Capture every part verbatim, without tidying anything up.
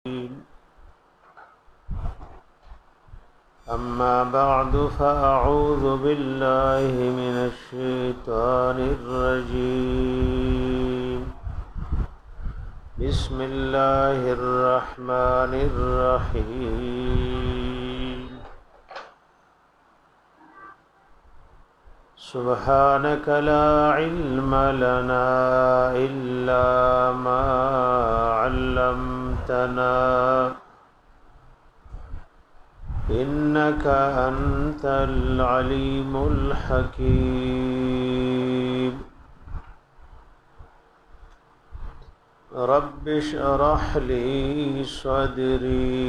أما بعد فأعوذ بالله من الشيطان الرجيم بسم الله الرحمن الرحيم سبحانك لا علم لنا إلا ما علمتنا إنك أنت العليم الحكيم رب اشرح لي صدري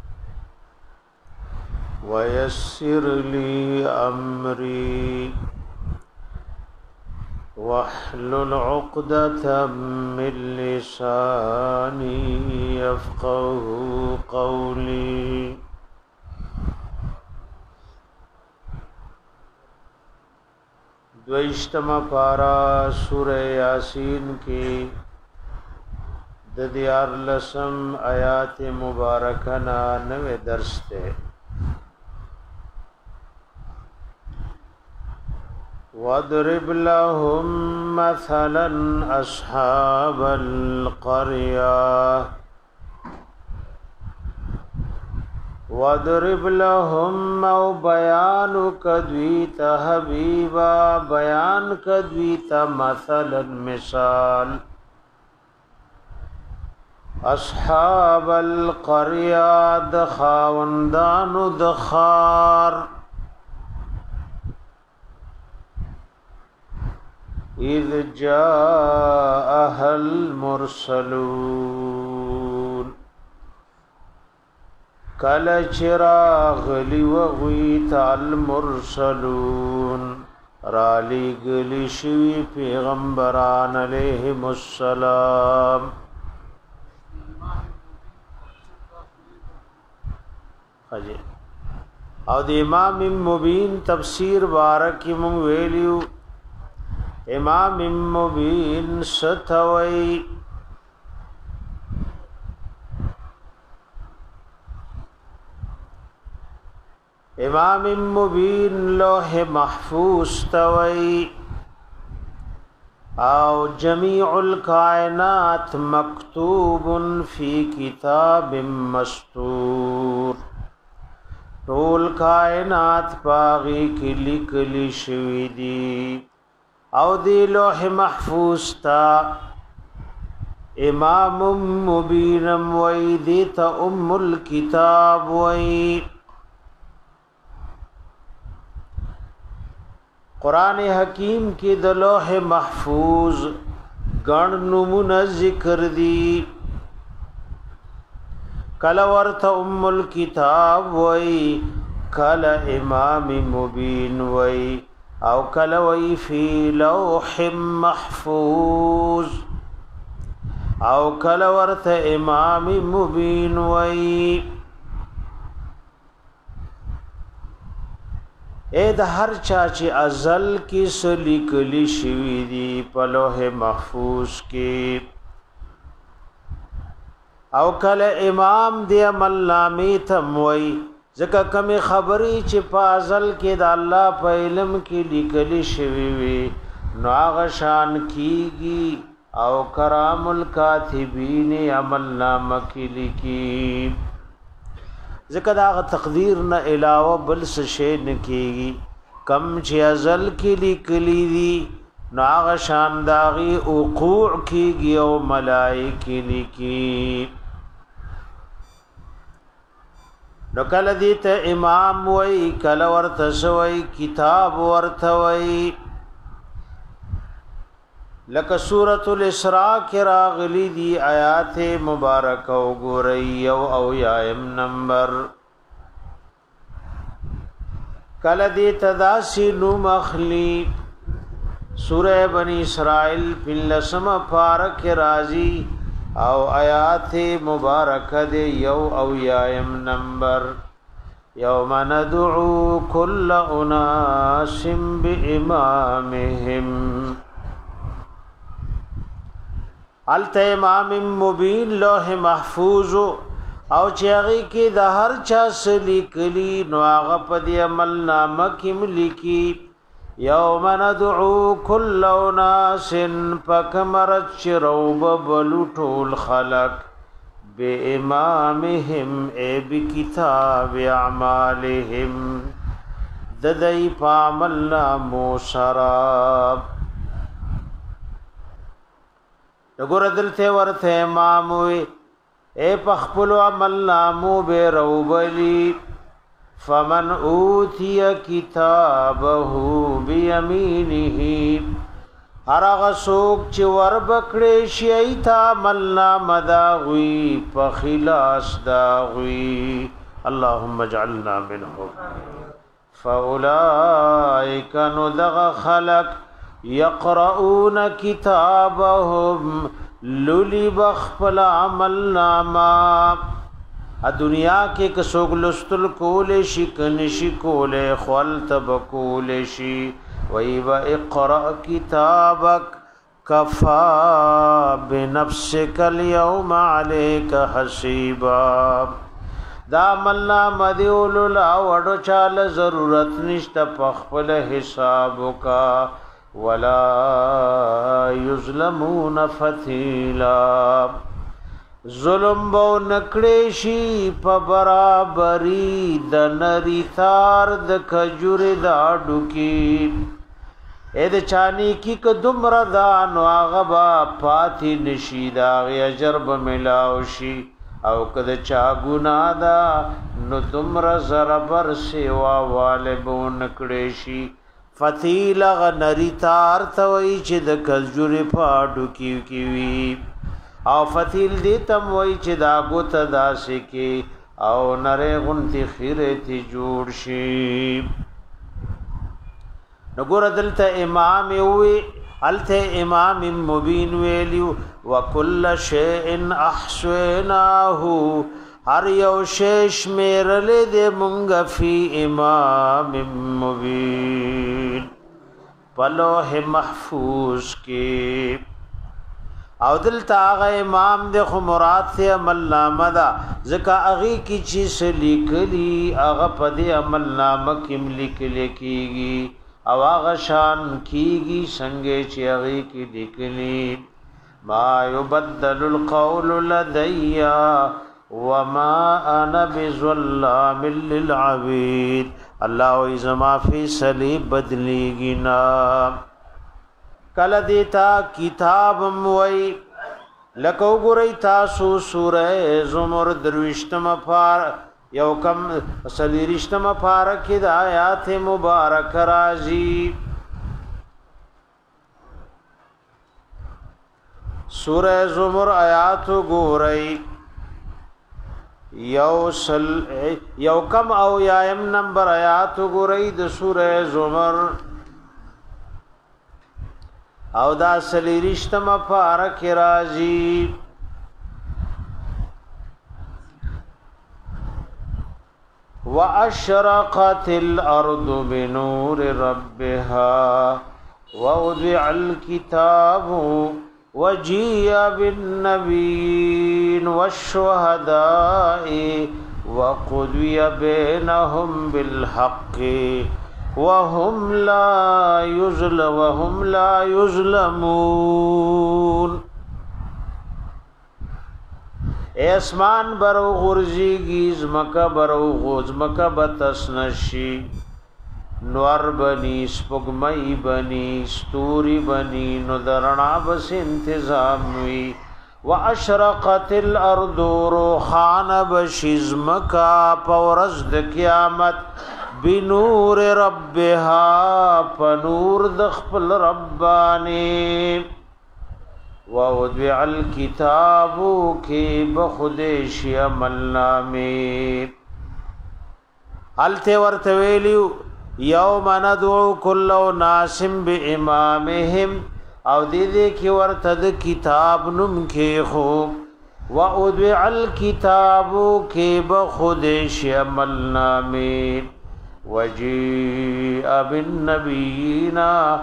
ويسر لي أمري واحلل عقدة من لساني يفقه قولي دویشتما پارا سورہ یاسین کی ددیار لسم آیات مبارکنا نوے درس تے وَاضْرِبْ لَهُمْ مَثَلًا أَصْحَابَ الْقَرْيَةِ وَاضْرِبْ لَهُمْ او بیان کدویت حبیبا بیان کدویت مثلا مثال اصحاب القرية دخاوندان دخار اذ جاءها المرسلون کل چراغ لیوغویت المرسلون رالی گلی شوی پیغمبران علیہم السلام حجی او دی امام مبین تفسیر بارکی من ویلیو امام مبین ستوئی امام مبین لوح محفوظ توئی او جمیع الکائنات مکتوب فی کتاب مستور طول کائنات پاغی کی لکلی شوی دی او دی لوح محفوظ تا امام مبینم وی دیتا ام الکتاب وی قرآن حکیم کی د لوح محفوظ گن نمون ذکر دی کل ورت ام الکتاب وی کل امام مبین وی او کل وی فی لوح محفوظ او کل ورت امام مبین وی اے د هر چا چې ازل کې سلیکلی شوی دی په لوح محفوظ کې او کله امام دی عمل نامې تموي ځکه کمی خبري چې په ازل کې د الله په علم کې لیکلی شوی وي نو هغه شان کیږي او کرام الکاتبین عمل نامه کې لیکي ذکر دا تقدیر نہ علاوہ بل څه شی نکېږي کم چې ازل کې لیکلي دي نو هغه شان داغي وقوع کېږي او ملائکه لیکي نو کله دې ته امام وای کله ورته سوی کتاب ورته وای لکه سورۃ الاسراء کې راغلي دي آیات مبارکه وګورئ او او یایم نمبر کله دې تداسی نو مخلی سورہ بنی اسرائیل فلسم پارک رازی او آیات مبارکه دي یو او یایم نمبر یوم ندعو کل اناس بامامهم الت امام مبین لوح محفوظ او چې هغه کې د هر چا سلی کلی نو هغه په دې عمل نامه کې ملکی یوم ندعو کل اناس فکمرت شروب بلوټول خلق بامامهم ای بکتاب اعمالهم ددای پامل نامو سراب نګور دلته ورته امام وي اے پخپل عمل نامو بے روبلی فمن اوتی کتابه بیمینه ارغ سوک چی ور بکڑی شیئیتا عمل نام داغوی پخلاص داغوی اللهم اجعلنا منهم فاولائک ندغ خلق یقرؤون کتابهم لولی بخپل عمل ناما دنیا کې کسوګ لستل کول شي کنشي کول خلت بکول شي وای و اقرا کتابک کفا بنفسک اليوم عليك حسیبا دا عمل نامه دیول لا وډو چاله ضرورت نشته پخپل حساب کا ولا یظلمون فتیلا ظلم بو نکړېشي په برابرۍ د نری تار د کجور دا ډوکی اې د چانی کی ک دمر دا نو هغه با پاتې نشي دا اجر به ملاو شي او کده چا ګنا دا نو دمر زربر سیوا والبو نکړېشي فتیل غ نری تار توي چې د کجور پاډو کی کی وی او فتیل دی تم وای چې دا ګوت داسې کې او نره غنتی خیره تی جوړ شي نګور دلته امام وی الته امام مبین ویلو وکل شیء احسناه هر یو شیش میرل دې مونږ فی امام مبین پلوح محفوظ کې او دلته هغه امام د خمرات سے عمل نامه دا ځکه هغه کی چې لیکلی هغه په دې عمل نامه کې لیکل کېږي او هغه شان کېږي څنګه چې هغه کې لیکلی ما يبدل القول لدي وما انا بظلام للعبيد الله اذا في صليب بدليږي نا کل دیتا کتاب موئی لکو گرئی تاسو سورہ زمر دروشتم پار یو کم سلیرشتم پارکی دا آیات مبارک رازی سورہ زمر آیات گرئی یو سل یو کم او یایم نمبر آیات گرئی دا سورہ زمر او دا سلیرشتم پارک رازی وَأَشْرَقَتِ الْأَرْضُ بِنُورِ رَبِّهَا وَوُضِعَ الْكِتَابُ وَجِيءَ بِالنَّبِيِّينَ وَالشُّهَدَاءِ وَقُضِيَ بَيْنَهُمْ بِالْحَقِّ وهم لا يظلم وهم لا يظلمون اسمان برو غرزیگی زمکا برو غزمکا بتسنشی نور بنی سپگمئی بنی ستوری بنی ندرنا بس انتظام وی واشرقت الارض روحان بشزمکا پورزد قیامت بنور ربها فنور دخل ربانی ووضع الكتاب کی بخدش عمل نامی التے ورتویلیو یوم ندعو کل ناس بامامهم او دیدے کی ورتد کتاب نم کے خوب ووضع الكتاب کی بخدش عمل نامی وجیء بالنبیین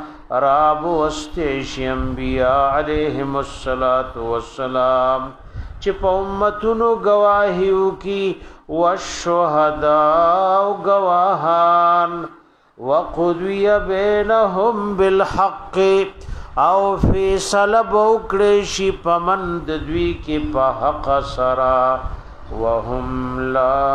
راب وستیش انبیاء علیہم الصلاة والسلام چې په امتونو گواهیو کی والشهداء گواهان وقضی بینهم بالحق او فیصله وکړي شي پمند دوی کې په حق سره وهم لا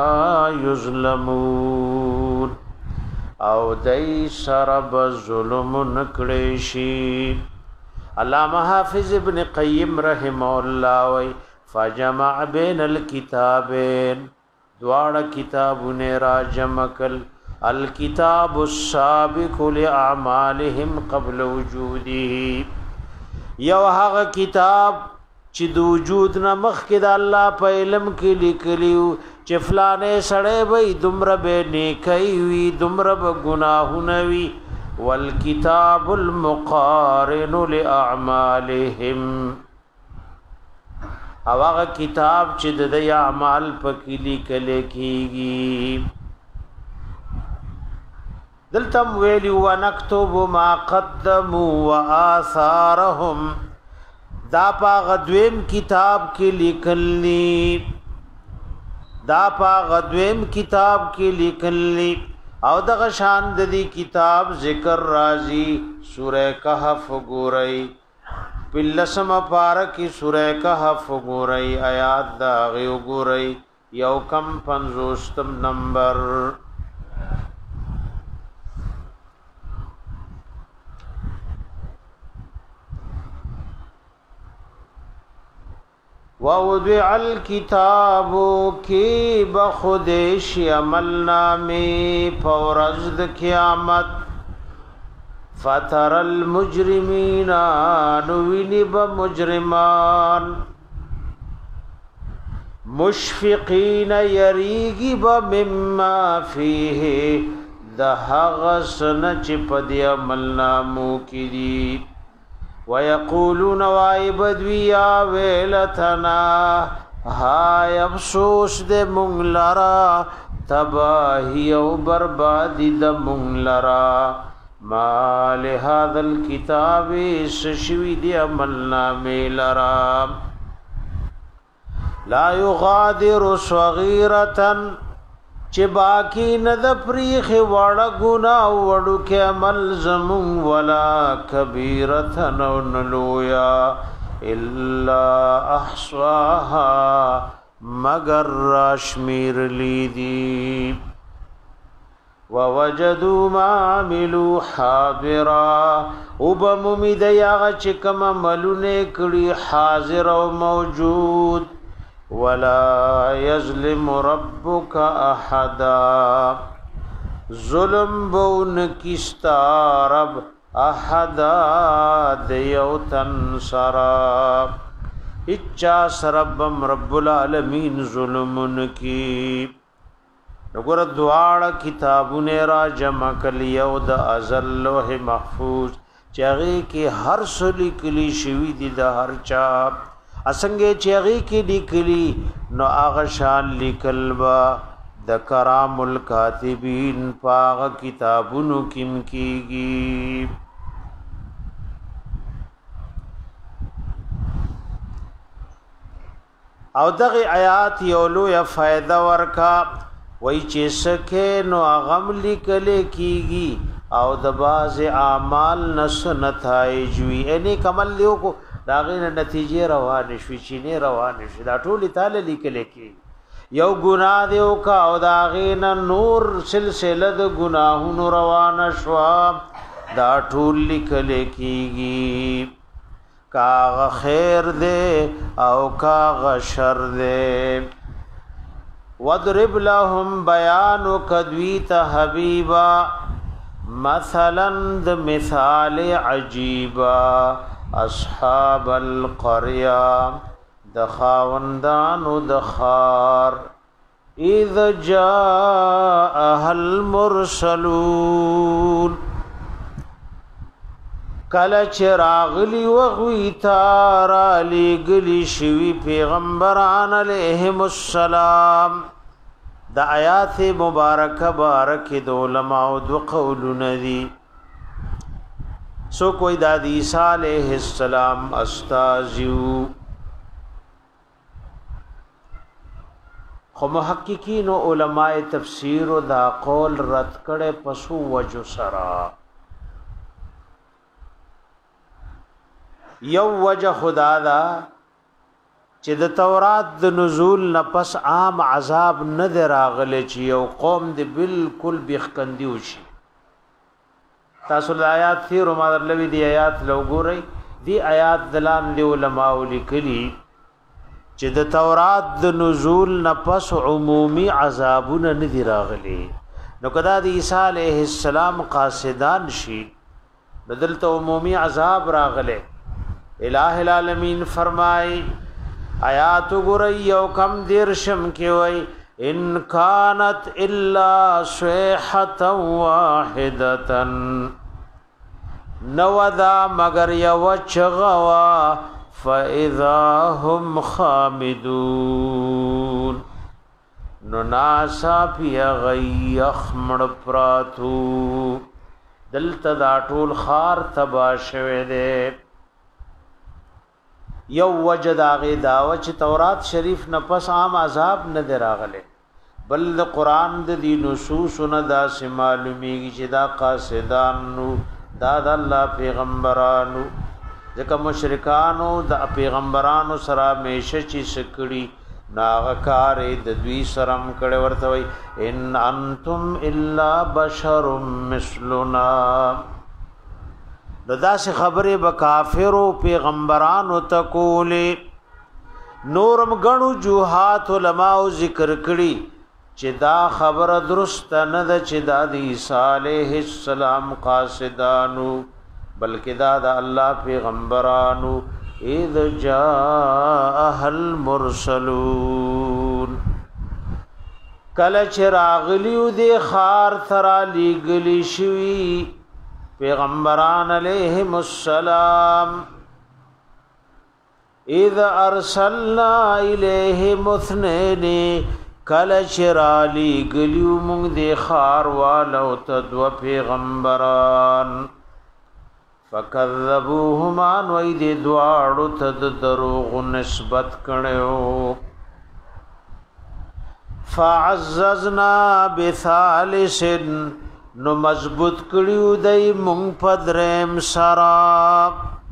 یظلمون او دای سره ظلم نکړي شي. علامہ حافظ ابن قیم رحمه الله وی فجمع بین الكتابین دوار کتابونه را جمع کل الكتاب السابق لأعمالهم قبل وجوده یو هغه کتاب چې د وجود نه مخکې د الله په علم کې لیکلیو چې فلانه سړی وي دومره به نیکی وي دومره به ګناهونه وي والکتاب المقارن لأعمالهم او هغه کتاب چې د اعمال په کې لیکل کېږي. دلتم ویلی ونکتب ما قدموا وآثارهم دا پا غدویم کتاب کی لکلنی دا پا غدویم کتاب کی لکلنی او دغه شان د دې کتاب ذکر راضی سورہ کہف ګورئ پلسم پارکی سورہ کہف ګورئ آیات دا غو ګورئ یو کم پنځوستم نمبر ووضع الكتاب کی بخودش عمل نامی فورزد قیامت فتر المجرمین نوینی بمجرمان مشفقین یریگی بمما فیه دهغسن چپدی عمل نامو کی دی وَيَقُولُونَ وَعِبَدْوِي يَا وَيْلَتَنَا هَاي افسوس دے منگلرا تباہی و بربادی دے منگلرا ما لهذا الكتاب سشوی دی عملنا میلرا لا يغادر صغیرتا چې باقی ند پریخ وړ ګنا وړو کې عمل زمون ولا کبیرتن نلویا الا احصاها مگر راشمیر لیدی ووجدوا ما عملوا حاضرا وبممید یاغ چکم عملونه کړي حاضر او موجود ولا یظلم ربک احدا ظلم بون کستا رب احدا دیوتن سرا اچا سربم رب العالمین ظلمن کی نګور دواړه کتابونه را جمع کلیو د ازل لوح محفوظ چاغي کې هر څه لیکلي شوی دي د هر چا اسنګه چاغي کې لیکلي نو هغه شان لیکل با د کرام الکاتبین پاغ کتابونو کیم کیږي. او دغه آیات یو لوی فائدہ ورکا وای چې سکه نو غم لیکل کیږي او د باز اعمال نس نتایجوي اني کمل لیو کو داغه نتیجې روان شي چې نه روان شي دا ټول تعالی لیکل کی یو ګناه دیو کا او داغه نور سلسله د ګناهونو روان شو دا ټول لیکل کیږي کا خیر دے او کا شر دے. وَاضْرِبْ لَهُمْ بَيَانُ كَدْوِيتَ حَبِيبًا مثلاً د مثال عجیبا اصحاب القرية د خاوندانو د خار اذ جاءها المرسلون کله چراغلی وغوی تارا لګلی شوی پیغمبران علیهم السلام. د آیات مبارکه بارک د علماء دو قولونه دي. سو کوئی د عیسی علیہ السلام استازیو خو محققین او علماء تفسیر او دا قول رد کړي پسو وجو سرا یو وجه خدا دا چې د تورات د نزول نفس عام عذاب نه دراغله چې یو قوم دی بالکل بخکندي وشي تاسو د آیات تیر ما درلوي دی آیات لوګورئ دی آیات دلان دی علماء لیکلي چې د تورات د نزول نفس عمومي عذابونه نه دراغلي نو کدا د عیسی علیه السلام قاصدان شي بدلته عمومي عذاب راغله الہ العالمین فرمای آیات گرئی یو کم دیرشم کی وی ان کانت الا صیحتا واحدتا نودا مگر یو چغوا فاذا هم خامدون نو ناسا پی غی اخمڑ پراتو دلتا دا طول خار تبا شوه دے یو وجد آغی داوه چې تورات شریف نفس عام عذاب نه دراغله بل د قران د دی نصوص نه دا سه معلومیږي چې دا قاصدان نو دا د الله پیغمبرانو ځکه مشرکانو د پیغمبرانو سره میشه چې سکړي ناغکار د دوی سرم کړه ورته وي ان انتم الا بشر مثلنا ددا سے خبره به کافر او پیغمبرانو تکولې نورم غنو جوحات علماء ذکر کړي چې دا خبره درست نه ده چې دا د عیسی علیه السلام قاصدانو بلکې دا د الله پیغمبرانو اذ جاء المرسلون کله چې راغلیو د خار ترا لګلی شوی پیغمبران علیہم السلام اذ ارسلنا الیہم اثنین کل چرالی گلیو مونگ دی خار والو تدو پیغمبران فکذبوهما نوی دی دوارو تد دروغ نسبت کنیو فعززنا بثالثن نو مضبوط کړیو دای مونږ پدریم سرا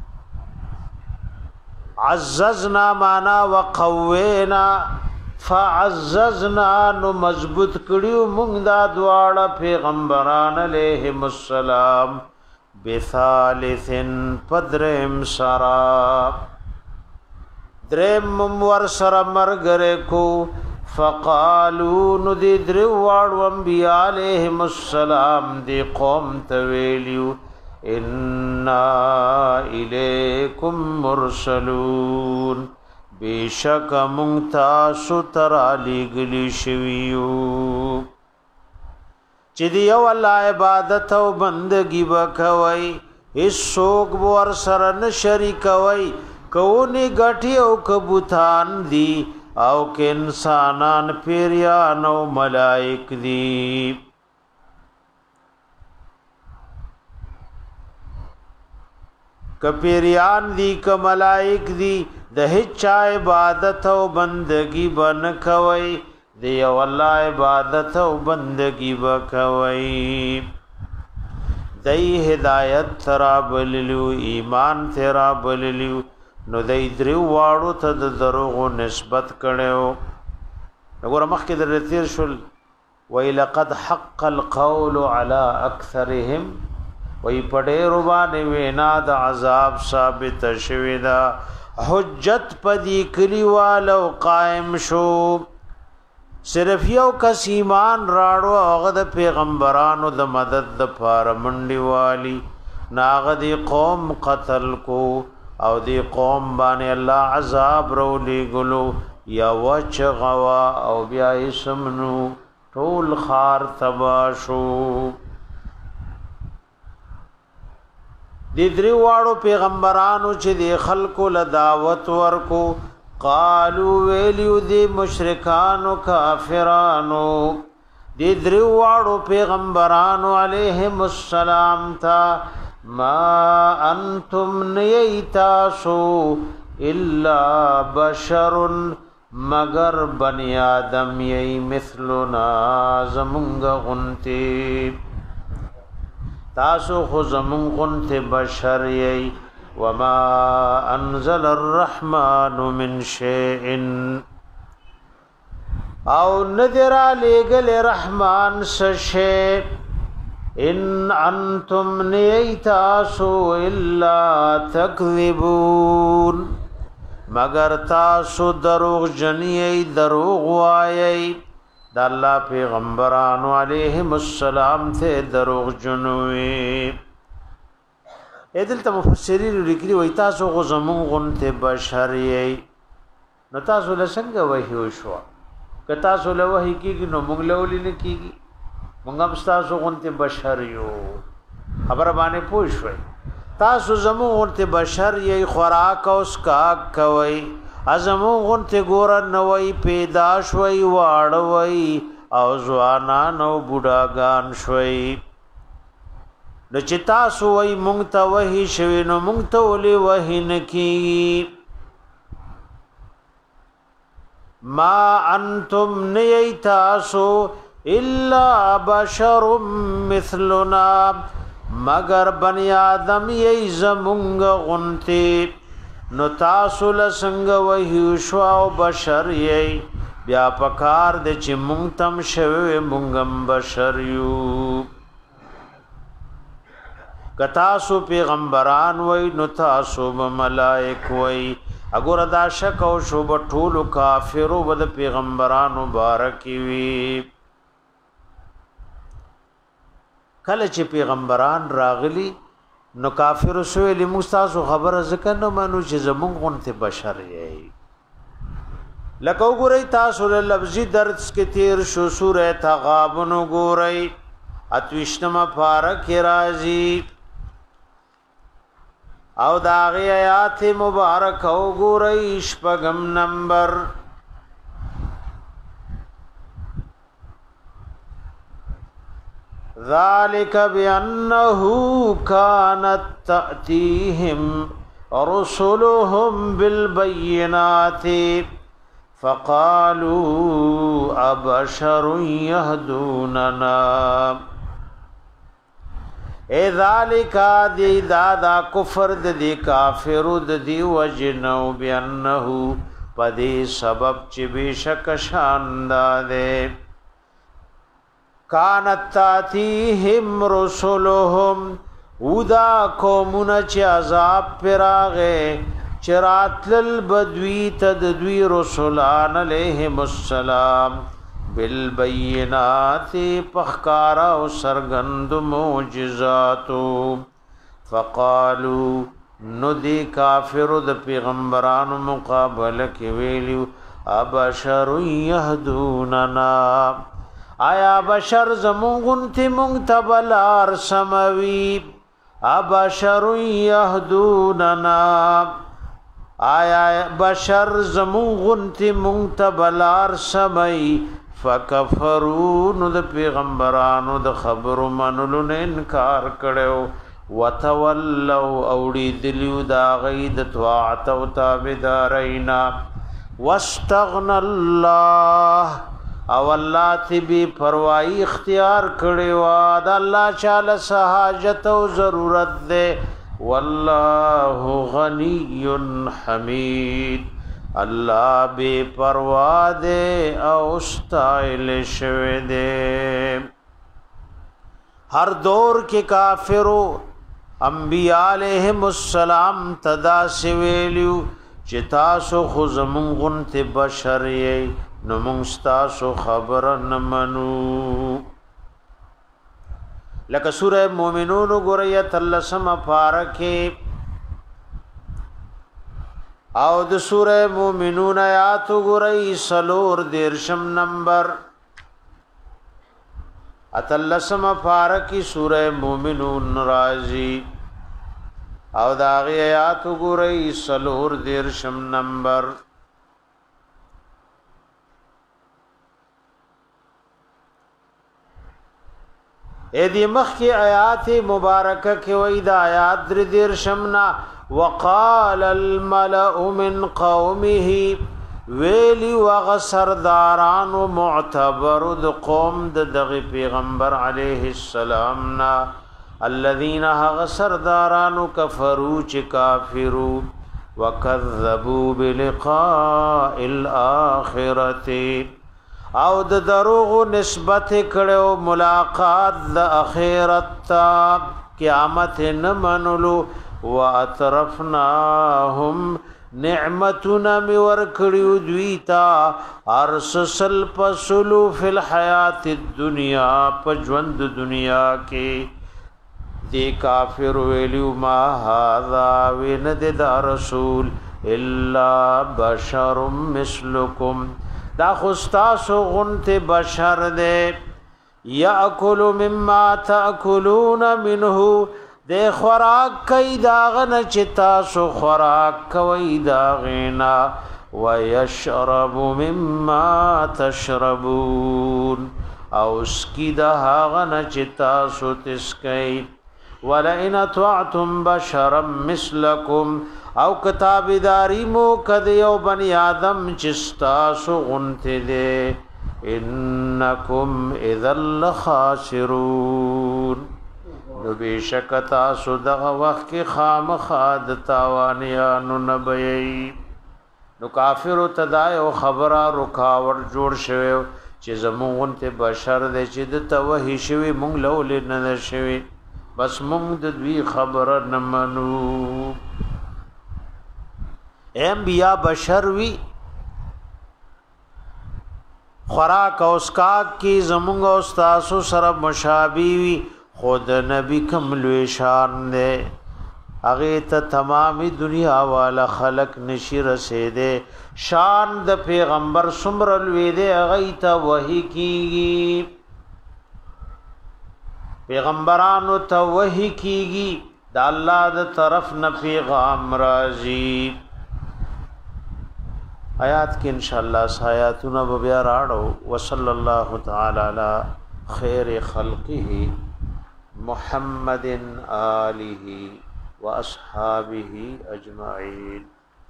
عززنا معنا وقوینا فعززنا نو مضبوط کړیو مونږ دا دواړه پیغمبران علیهم السلام بثالثن پدریم سرا دریم ور سره مرګره کو فقالوا ندر وارو انبیاء علیہم السلام دی قوم تویلیو انا الیکم مرسلون بیشک منتاسو ترالی گلی شویو چی دیو اللہ عبادت و بندگی بکوئی اس سوک بور سرن شریکوئی کونی گٹی او کبوتان دی او که انسانان پیریان او ملائک دی که پیریان دی که ملائک دی ده هچا عبادت او بندگی بن کوي دی او الله عبادت او بندگی بکوي دی هدایت ترا بللو ایمان ترا بللو نو دای درو واړو ته د دروغو نسبت کړو وګوره مخکې د رتیر شول وی لقد حق القول على اکثرهم وی پډېرو باندې وینا د عذاب ثابت شوی دا حجت پدی کلیوالو قائم شو صرف یو کس ایمان راړو هغه د پیغمبرانو د مدد د پاره منډي والی ناغه دی قوم قتل کو او دی قوم باندې الله عذاب رولي ګلو یا وچ غوا او بیا اسمنو ټول خار تباشو دی درې واړو پیغمبرانو چې دی خلکو له دعوت ورکو قالو ویلیو دی مشرکانو کافرانو دی درې واړو پیغمبرانو علیهم السلام تا ما انتم نیتاسو الا بشر مگر بنی آدم یی مثلنا زمونگ غنتی تاسو خو زمون غنت بشر یی وما انزل الرحمن من شیء او ندر لګل رحمان سشی ان انتم نیتاسو الا تکذبون مگر تاسو دروغ جنی دروغ وایي د الله پیغمبرانو علیهم السلام ته دروغ جنوي ادل ته مفسرین لیکلي وای تاسو غو زمون غنته بشر یي نو تاسو له څنګه وحی وشو که تاسو له وحی کیږي نو موږ له ولې نه کیږي موږ هم تاسو غنته بشر یو خبر باندې پوښوي تاسو زمون غنته بشر یي خوراک او اسکاک کوي ازمون غنته ګور نوې پیدا شوي واړوي او ځوانان او بوډاګان شوي د چتا سو وای مونږ ته وਹੀ شوي نو مونږ ته ولي وਹੀ نکی ما انتم نیتاسو الا بشر مثلنا مگر بنی آدم یی زمونږ غنتی نو تاسو لسنګ وਹੀ شو او بشر یی بیا پکار د چې مونږ تم شوي مونږم بشر یو کتاسو پیغمبران وای نو تاسو ملائک وای اگر دا شک او شوب ټول کافرو ود پیغمبران مبارک وی کله چې پیغمبران راغلی نو کافر سویل مستاسو خبر ذکر نو منو چې زمون غنته بشر یې لکه وګورئ تاسو له لفظي درس کې تیر شو سوره تغابن وګورئ اتوشتمه پارک راځي او داغی آیات مبارک وګورئ شپږم نمبر ذالک بانه كانت تأتيهم رسلهم بالبينات فقالوا ابشر يهدوننا اے ذالک دی دادا کفر دی کافر دی وجنو بانه پدی سبب چې بشک شانداده کانت تاتیهم رسولهم ودا قومنا چې عذاب پراغه چراتل بدوی تدوی رسولان علیهم السلام بالبینات پخکارا و سرگند معجزاتو فقالو ندی کافر د پیغمبران مقابله کې ویلو ابشر یهدوننا آیا بشر زمون غنتی منتبلار سموی ابشر یهدوننا آیا بشر زمون غنتی منتبلار سموی فکفرون د پیغمبرانو د خبرو منلو نه انکار کړو وتولوا اوړي دلیو دا غید طاعت او تابعدارینا واستغنى الله او الله تبي پروايي اختیار کړو دا الله تعالی سہاجت او ضرورت ده والله غني حمید الله بے پروا دے او استایل شوه دے ہر دور کے کافرو انبیاء علیہم السلام تدا سویلیو چتا سو خزمون غنت بشر ی نمونستا سو خبر نمنو لکه سورہ مومنون گوریت اللہ سم پارکے او د سوره مومنون آیات غری سلور دیرشم نمبر اتلسم فارکی سوره مومنون رازی او داغی آیات غری سلور دیرشم نمبر اے دی مخ کی آیات مبارکہ کی وید آیات در دیرشمنا وقال الملأ من قومه ویلی وغ سرداران و معتبر د قوم د دغی پیغمبر علیه السلام نا الذین هغ سردارانو کفرو چی کافرو وکذبوا بلقاء الاخرته او د دروغ نسبت کړو ملاقات د اخرت تا قیامت نه منلو واطرفناهم نعمتنا می ور کړیو دویتا ارسل پسلو فی الحیات الدنیا پجوند دنیا کې دی کافر ویلو ما هذا وند د رسول الا بشر مثلکم دا خستاسو غنت بشر دے یاکل مما تاکلون منه دے خوراک کئی داغن چتا سو خوراک کوي داغینا ويشرب مما تشربون او سکی داغن چتا سو تسکی ولئن اطعتم بشرا مثلکم او کتابداری مو کد یو بنی آدم چستا سو غنت دے انکم اذا لخاسرون نو بیشک تاسو دغه وخت کې خامخاد تاوانیانو نبئی نو کافر تدای او خبره رکاوټ جوړ شوی چې زمونږ ته بشر دې چې د توهی شوی مونږ لول نه شوی بس مونږ د دوی خبره نه منو انبیاء بشر وی خوراک او اسکاک کی زمونږ او تاسو سره مشابه وی خود نبی کملوی شان دے اغه ته تمامی دنیا والا خلق نشی رسیدے شان د پیغمبر سمر لوی دے اغه ته وحی کیږي پیغمبرانو ته وحی کیږي د الله د طرف نه پیغام راځي آیات کې ان شاء الله آیاتونه به بیا راړو وصلی الله تعالی علی خیر خلقه محمد آله واصحابه اجمعین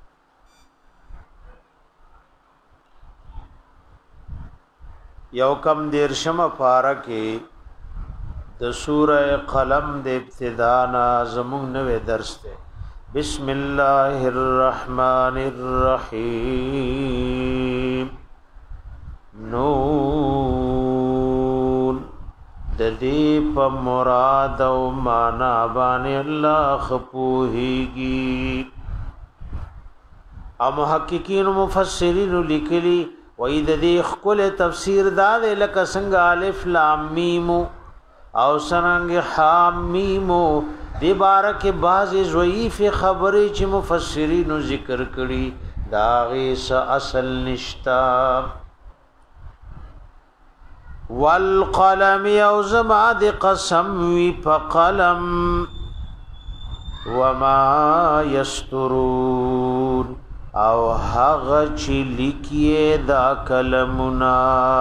یو کم دیرشم پارکه د سوره قلم د ابتدا نا زمون نوې درس ته بسم الله الرحمن الرحیم نون د دې په مراد او معنا باندې الله خپوهيږي او محققین او مفسرین لیکلي وې د دې خپل تفسیر دا لکه څنګه الف لام میم او سرنګ حامیم دی بارک بعضی ضعیف خبرې چې مفسرین ذکر کړي دا غیس اصل نشتا والقلم یوزما دی قسم وی فقلم وما یسترون او هغه چې لیکي دا کلمنا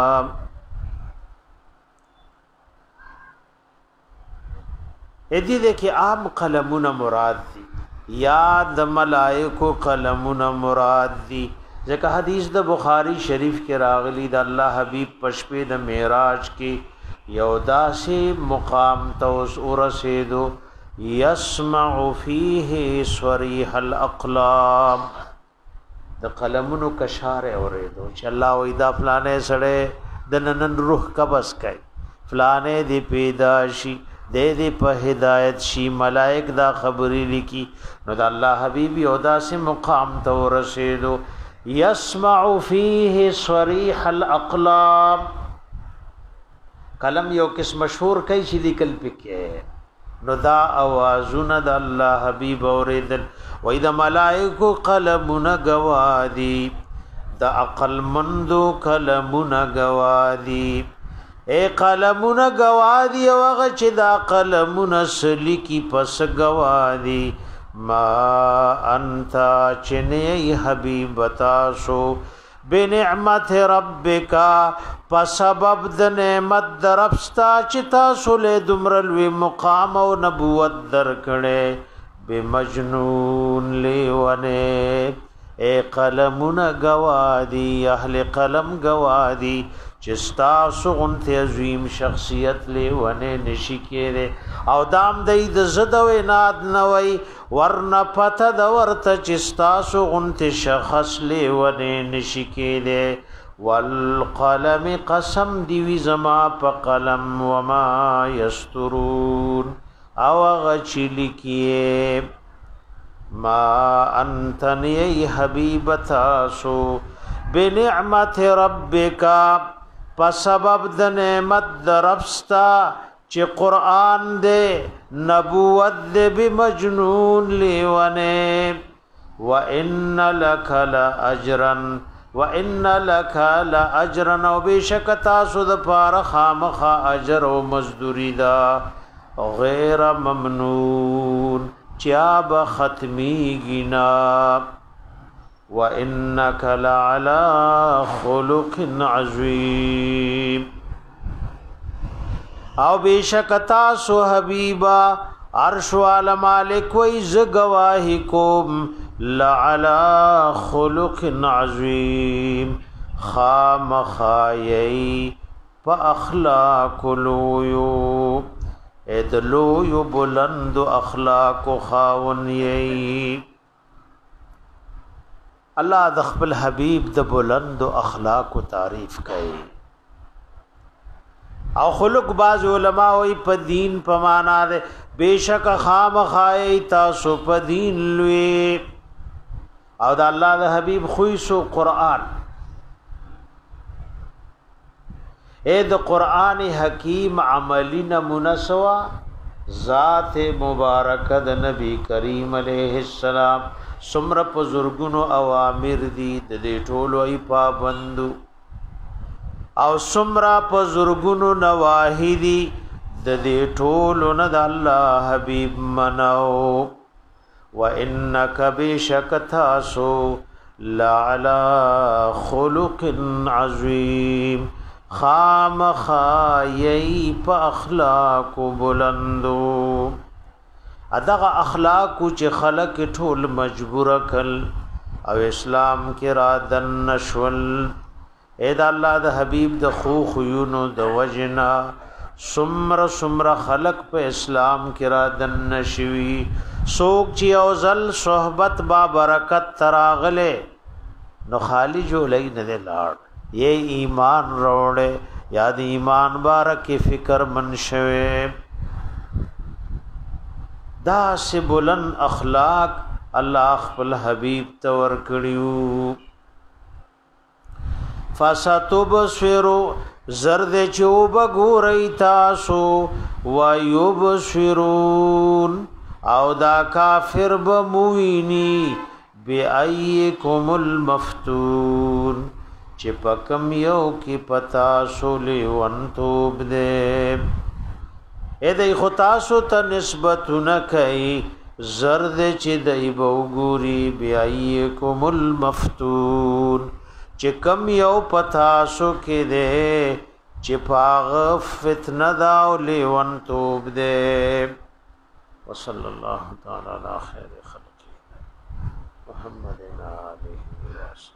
ادي دې کې عام قلمونه مراد دي یا د ملائکو قلمونه مراد دي ځکه حدیث د بخاری شریف کې راغلی د الله حبیب پشپې د معراج کې یو داسې مقام توس ورسېدو يسمع فيه صريح الاقلام د قلمونو کشار اورېدو چې الله وې دا فلانه سره د نن روح قبض کوي فلانه دی پیدا شي دے دے په ہدایت شي ملائک دا خبرې لیکي نو دا الله حبیب یو داسې مقام ته ورسېدو يسمع فيه صريح الاقلام کلم یو کس مشهور کوي چې لیکل پکې نو دا اوازونه د الله حبیب اوریدل وې د ملائکو قلمونه گوادي د عقل مندو قلمونه گوادي اے قلمونه گوادی وغه چې دا قلمونه سلیکی پس گوادی ما انت چنی حبیب تاسو بنعمت ربک په سبب د نعمت درپستا چې تاسو له دمرلوی مقام او نبوت درکړې بمجنون لیونه اے قلمون گوادی اهل قلم گوادی چستا سغنت عظیم شخصیت لیونه نشی کېره او دام دی د زده ویناد نوی ورنه پته د ورته چستا سغنت شخص لیونه نشی کېره والقلم قسم دیوی زما په قلم وما یسترون او غچلی کیه ما انتنی حبیب تاسو بنعمت ربکا په سبب د نعمت د ربستا چې قران دې نبوت دې بمجنون لیونه وان لک لاجرا وان لک لاجرا او بشک تاسو د پاره خامخ اجر او مزدوری دا غیر ممنون چا به ختمی گنا وانك لعلى خلق عظیم او بشکتا سو حبیبا عرش وال مالک وی ز گواہی کوم لعلى خلق عظیم خام خایي فاخلاق لویو ادلو یو بلند اخلاق خاون یی الله د خپل حبیب د بلند اخلاق او تعریف کوي او خلق باز علماء وی په دین په معنا ده بیشک خامخای تاسو په دین لوی او د الله د حبیب خویسو قران اے د قران حکیم عملی نمونه سوا ذات مبارک د نبی کریم علیہ السلام سمر پزرگونو اوامر دی د دې ټولو ای پابندو او سمر پزرگونو نواهی دی د دې ټولو نه د الله حبیب منو وانک بشکتاسو لعلى خلق عظیم خام خایي په اخلاق بلندو ادغه اخلاق چې خلق ټول مجبور کل او اسلام کې را دن نشول اې د الله د حبيب د خو خيونو د وجنا سمر سمر خلق په اسلام کې را دن نشوي سوک چې او زل صحبت با برکت تراغله نو خالی جو لای نه لاړ یہ ایمان روڑے یاد ایمان بارک فکر منشوے دا سے بلند اخلاق اللہ خپل حبیب تور کړیو فستبصرو زرد چوب ګورئی تاسو ويبصرون او دا کافر بموینی بأيكم المفتون چې پکم یو کې پتا سولې وانتوب دې اې دې خطا سو ته نسبتونه کوي زرد چې دای بوګوري بیايکم المفتون چې کم یو پتا سو کې دې چې پاغ فتنه دا ولې وانتوب دې وصلی الله تعالی علی خیر خلق محمد علیه وسلم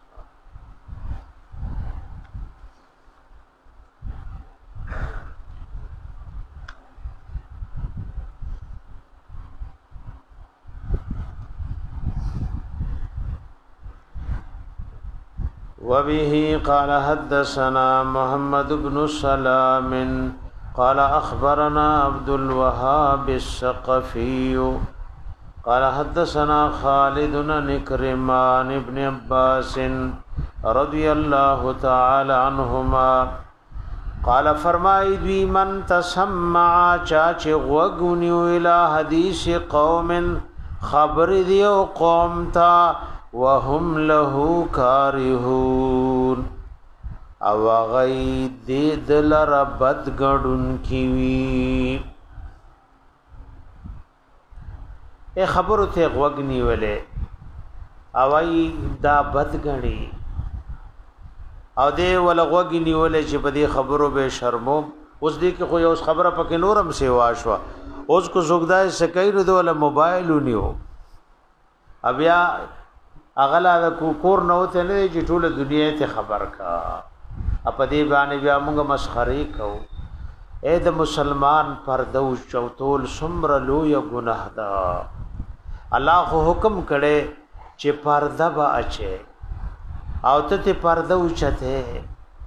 وبه قال حدثنا محمد بن سلام قال أخبرنا عبد الوهاب الثقفي قال حدثنا خالد بن كرمان ابن عباس رضي الله تعالى عنهما قال فرمائی دوی من تسمع چاچ غوگونیو الى حدیث قوم خبر دیو قوم تا وهم له کارهون او غی دی دل ربت گڑن کیوی اے خبرو تے غوگنی ولے او ای دا بدگنی او دې ول غوګي نیولې چې په دې خبرو به شرمو اوس دې کې خو یو خبره پکې نورم سیوا شو اوس کو زګدای سکای نو ول موبایل ونیو بیا اغلا د کور نو ته نه چې ټوله دنیا ته خبر کا اپ دې باندې بیا موږ مسخري کو اے د مسلمان پردو چوتول سمر لوی گناه دا الله خو حکم کړي چې پرده با اچي او ته پرده اوچته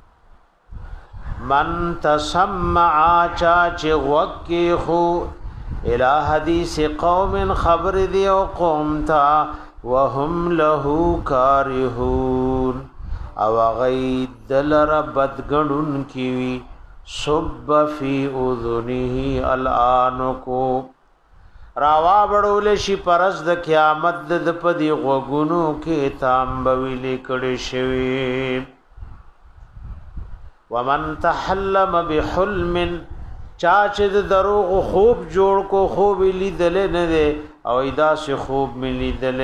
من تسمع چا چې وکی خو الى حدیث قوم خبر دی او قوم تا وهم له کارهون او غید دلر بدګړون کی صب فی اذنه الان کو راوا بڑول شي پرز د قیامت د پدی غوګونو کې تامبویل کړي شوی ومن تحلم بحلم چاچ د دروغ خوب جوړ کو خوب لیدل نه دي او ادا سے خوب ملیدل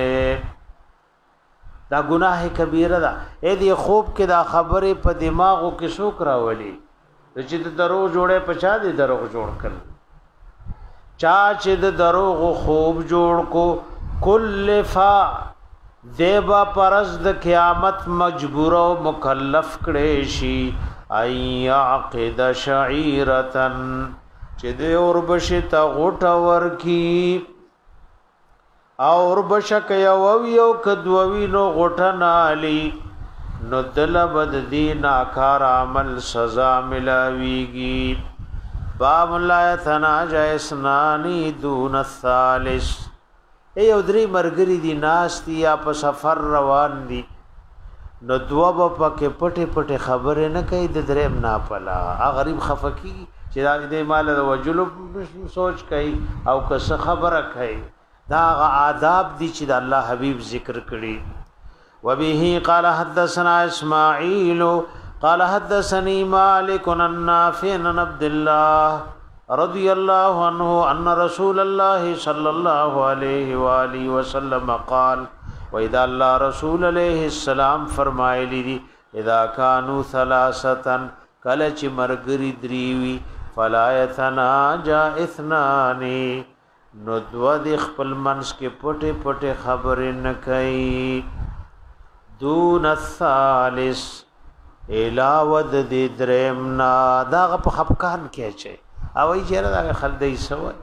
دا گناہ کبیره ده اې دی خوب کې دا خبره په دماغو کې شوک راولي چې د دروغ جوړه پچا دي دروغ جوړ کړ چاچ د دروغ خوب جوړ کو کلفا دیبا پرز د قیامت مجبور او مکلف کړي شي ای عقد شعیرتن چې د اور بشتا غټ ورکی اور بشک یو یو کدووی نو غټ نالی نو دل بد دین اکار عمل سزا ملاویږي باب لا يتناجى اسنانی دون الثالث ای او درې مرګری دي ناشتي یا په سفر روان دي نو دوا په پکې پټه پټه خبره نه کوي د دریم نه پلا ا غریب خفقي چې دا دې مال د وجلو سوچ کوي او کس خبره کوي دا آداب دي چې د الله حبيب ذکر کړي وبه قال حدثنا اسماعيل قال حدثني مالك عن نافع عن عبد الله رضي الله عنه ان رسول الله صلى الله عليه واله وسلم قال وإذا الله رسول علیہ السلام فرمایلی دي اذا كانوا ثلاثه کله چې مرګری دریوي فلا يتناجى اثنان نو دو د خپل منس کې پټه پټه خبرې نه کوي دون الثالث علاوه د دریم نا دا په خپکان کې چي او یې چیرې دا خلدې سوې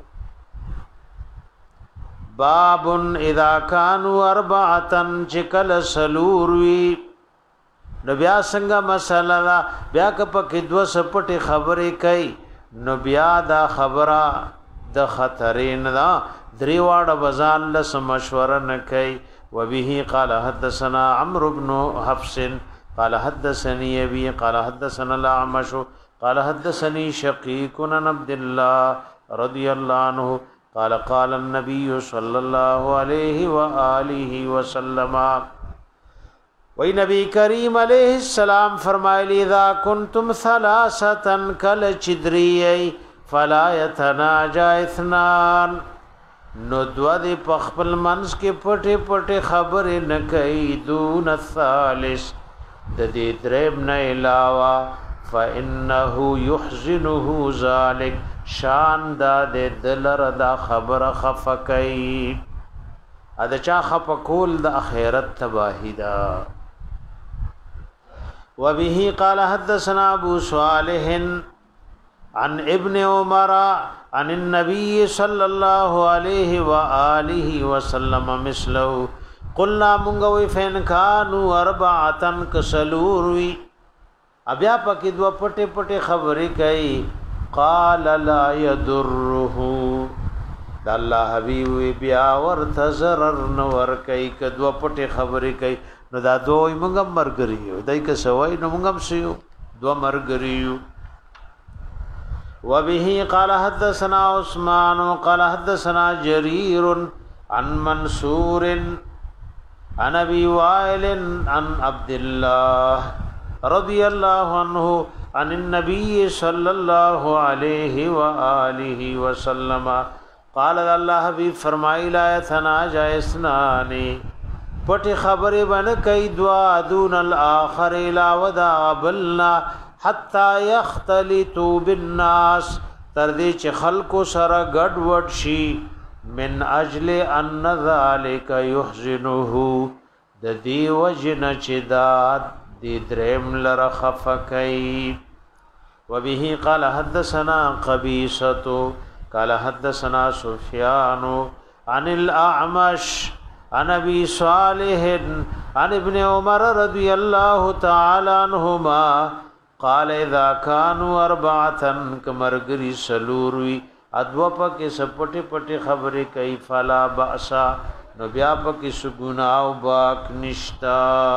باب اذا كانوا اربعه چکل سلوروي نو بیا څنګه مسله بیا ک پکې دو سپټي خبرې کوي نو بیا دا خبره د خطرین دا دریواړه بزان لس مشوره نه کوي وبه قال حدثنا عمرو بن حفص قال حدثني ابي قال حدثنا الاعمش قال حدثني شقيق بن عبد الله رضي الله عنه قال قال النبي صلى الله عليه واله وسلم وی نبی کریم علیہ السلام فرمایلی اذا کنتم ثلاثه کل چدری فلا يتناجى اثنان نو دو دی پخپل منس کې پټه پټه خبرې نه کوي دون الثالث د دې دریم نه علاوه فانه يحزنه ذلك شان دا د دلر دا خبر خفقای ادا چا خفقول د اخرت تباہی دا وبه قال حدثنا ابو صالح عن ابن عمر عن النبي صلى الله عليه واله وسلم مثله قلنا منغوي فين كانوا اربعه كسلوروي ابیا پکې دو پټه پټه خبرې کوي قال لا يضره د الله حبيب بیا ورته zarar نور کوي کدو پټه خبرې کوي نو دا دوی موږ مرګريو دای که سوي نو موږ سيو دو مرګريو وبه قال حدثنا عثمان قال حدثنا جرير عن منصور عن ابي وائل عن عبد الله رضي الله عنه عن النبي صلى الله عليه واله وسلم قال الله حبيب فرمائے لا يتناجى اثنان پټ خبره باندې کوي دعا دون الاخر لا ودا بلنا حتى يختلطوا بالناس تر دې چې خلکو سره ګډ وډ شي من اجل ان ذلك يحزنه د دی وجن چداد دی درم لر خفکی وبه قال حدثنا قبيصة قال حدثنا سفيان عن الأعمش عن ابي صالح عن ابن عمر رضي الله تعالى عنهما قال اذا كانوا اربعه كمرغري سلوروي ادو پک سپټي پټي خبره کوي فلا باسا نو بیا پک سګنا او باک نشتا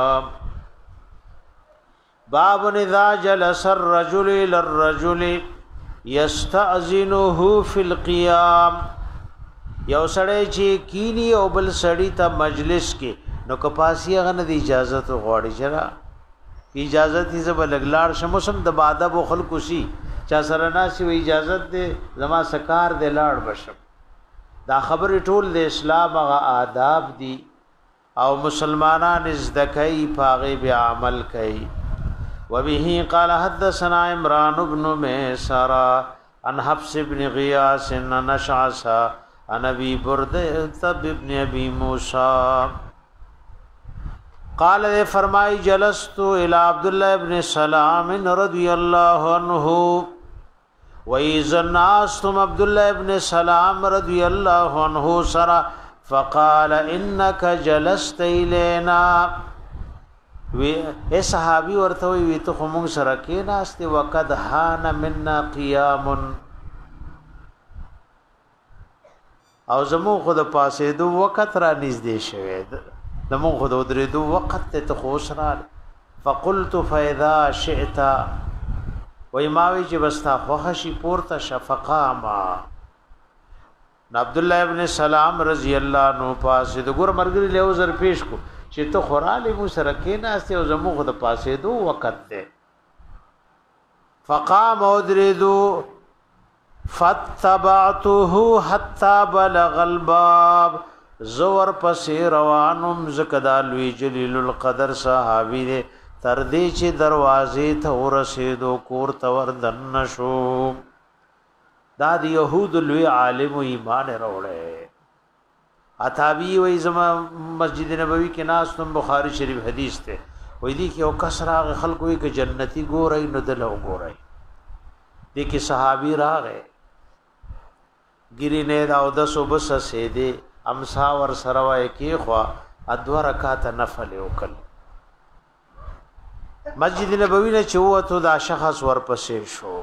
باب اذا جلس الرجل للرجل يستأذنه في القيام یو سړی چې کینی او بل سړی ته مجلس کې نو کپاسی غنه دی اجازه ته غواړي چر اجازه دې زب لګلاړ شموسم د بادب او خلق سی چا سره ناسی و اجازه دې زما سکار دې لاړ بشم دا خبر ټول د اسلام غا آداب دي او مسلمانان زدکای پاغي به عمل کوي وبه قال حدثنا عمران بن ميسرة عن حفص بن غياث عن نشعث عن ابي برده ابن ابي موسى قال نے فرمائی جلست الى عبد الله ابن سلام رضي الله عنه واذا الناس ثم عبد الله ابن سلام رضي الله عنه سرا فقال انك جلست الينا وی اے صحابی ورته وی ته کوم سره کې ناشته وقد حان منا قيام او زمو خود پاسې دو وخت را نږدې شوه زمو خود درې دو وخت ته خوشرال فقلت فاذا شئت وای ماوی چې بستا خوشي پورته شفقا ما عبد الله ابن سلام رضی الله عنه پاسې د ګور مرګري له وزر پیش کو چې ته خوراله مو سره کې ناشته او زمو خود پاسې دو وخت ته فقام ودریدو فتبعته حتى بلغ الباب زور پس روانم زکدالوی جلیل القدر صحابی دے تردی چې دروازې ته ورسېدو کور ته وردن شو دا د يهود لوی عالم ایمان وروړي اتابی وای زما مسجد نبوی کې ناس تم بخاری شریف حدیث ته وای دي کې او کسراغ خلق وای کې جنتی ګورای نو دلو ګورای دي کې صحابي راغې ګری نه دا او د صبح سه دي امسا ور سروای کې خوا ادو رکعات نفل وکړ مسجد نبوی نه چوته دا شخص ورپسې شو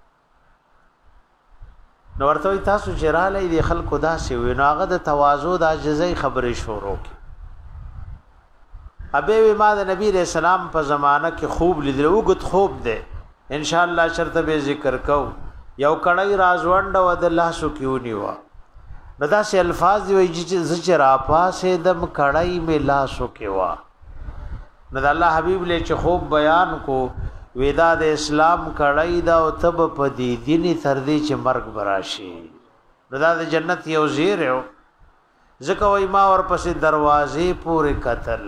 نو ورته تاسو چراله دي خلکو داسې وي نو هغه د تواضع د عجزۍ خبرې شروع کی ابه ما د نبی رسول الله په زمانہ کې خوب لیدل وګت خوب ده ان شاء الله شرط به ذکر کو یو کړی رازوند و د الله سو کیونی وا نو دا سه الفاظ وي چې زچرا پاسه دم کړی می لاسو کې وا نو د الله حبیب له چې خوب بیان کو ودا د اسلام کړی دا او تب په دې دیني تر دې چې مرګ براشي نو دا د جنت یو زیر یو زکه وای ما ور پسې دروازې پورې قتل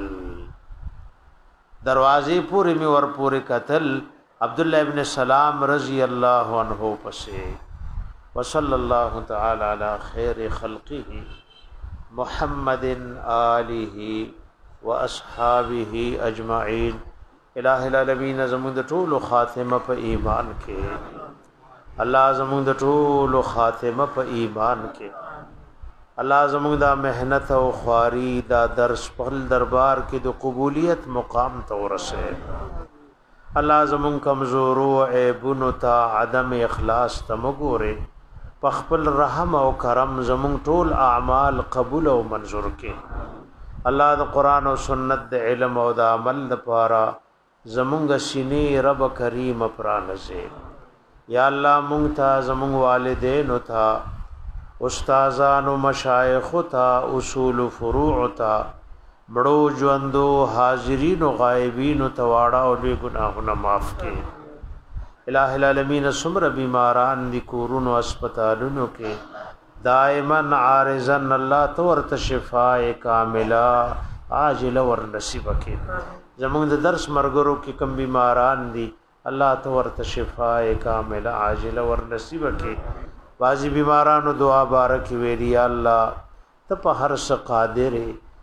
دروازې پورې می ور پورې قتل عبد الله ابن سلام رضی الله عنه پسې وصلی الله تعالی علی خیر خلقه محمد آله واصحابه اجمعین الہ العالمین زمون د ټولو خاتمه په ایمان کې الله زمون د ټولو خاتمه په ایمان کې الله زمون دا مهنت او خواري دا درس په دربار کې د قبولیت مقام ته ورسه الله زمون کمزور او عیبونو ته عدم اخلاص ته مګوره په خپل رحم او کرم زمون ټول اعمال قبول او منظور کې الله د قران او سنت د علم او د عمل لپاره زمونږ سینې رب کریم پرانځه یا الله مونږ ته زمونږ والدین او ته استادان او مشایخ ته اصول فروع ته بڑو ژوندو حاضرین او غایبین ته واړه او لوی ګناهونه معاف کړي الہ العالمین سمر بیماران دی کورونو هسپتالونو کې دائما عارضن الله تو ورته شفاء کامله عاجل ور نصیب کړي زمونږ د درس مرګرو کې کم بیماران دي الله تو ورته شفاء کامله عاجل ور نصیب کړي بازي بیمارانو دعا بارک ویری الله ته په هر څه قادر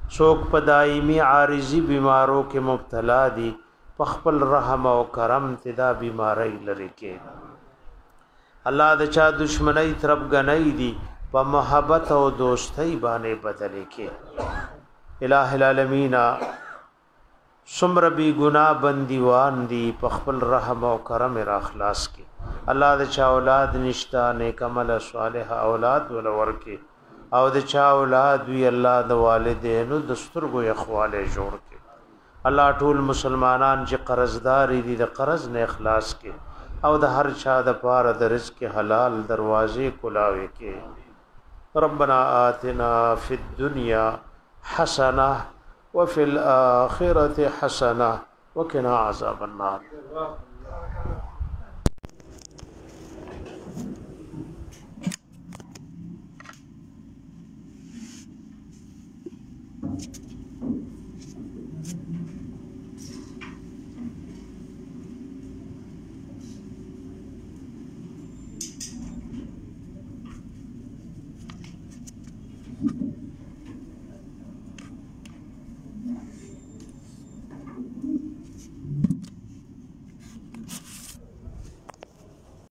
څوک په دایمي عارضی بیمارو کې مبتلا دي په خپل رحم او کرم تدا بیماری لري کې الله د چا دشمنی طرف غنۍ دي په محبت او دوستۍ باندې بدلې کې الٰه العالمین سمر بی گناہ بندیوان دی په خپل رحم او کرم را اخلاص کې الله د چا اولاد نشتا نیک عمل صالح اولاد ولور کې او د چا اولاد وی الله د والدینو د سترګو اخواله جوړ کې الله ټول مسلمانان چې قرضدار دي د قرض نه اخلاص کې او د هر چا د پاره د رزق حلال دروازې کلاوي کې ربنا آتنا فی الدنیا حسنه وفي الآخرة حسنة وقنا عذاب النار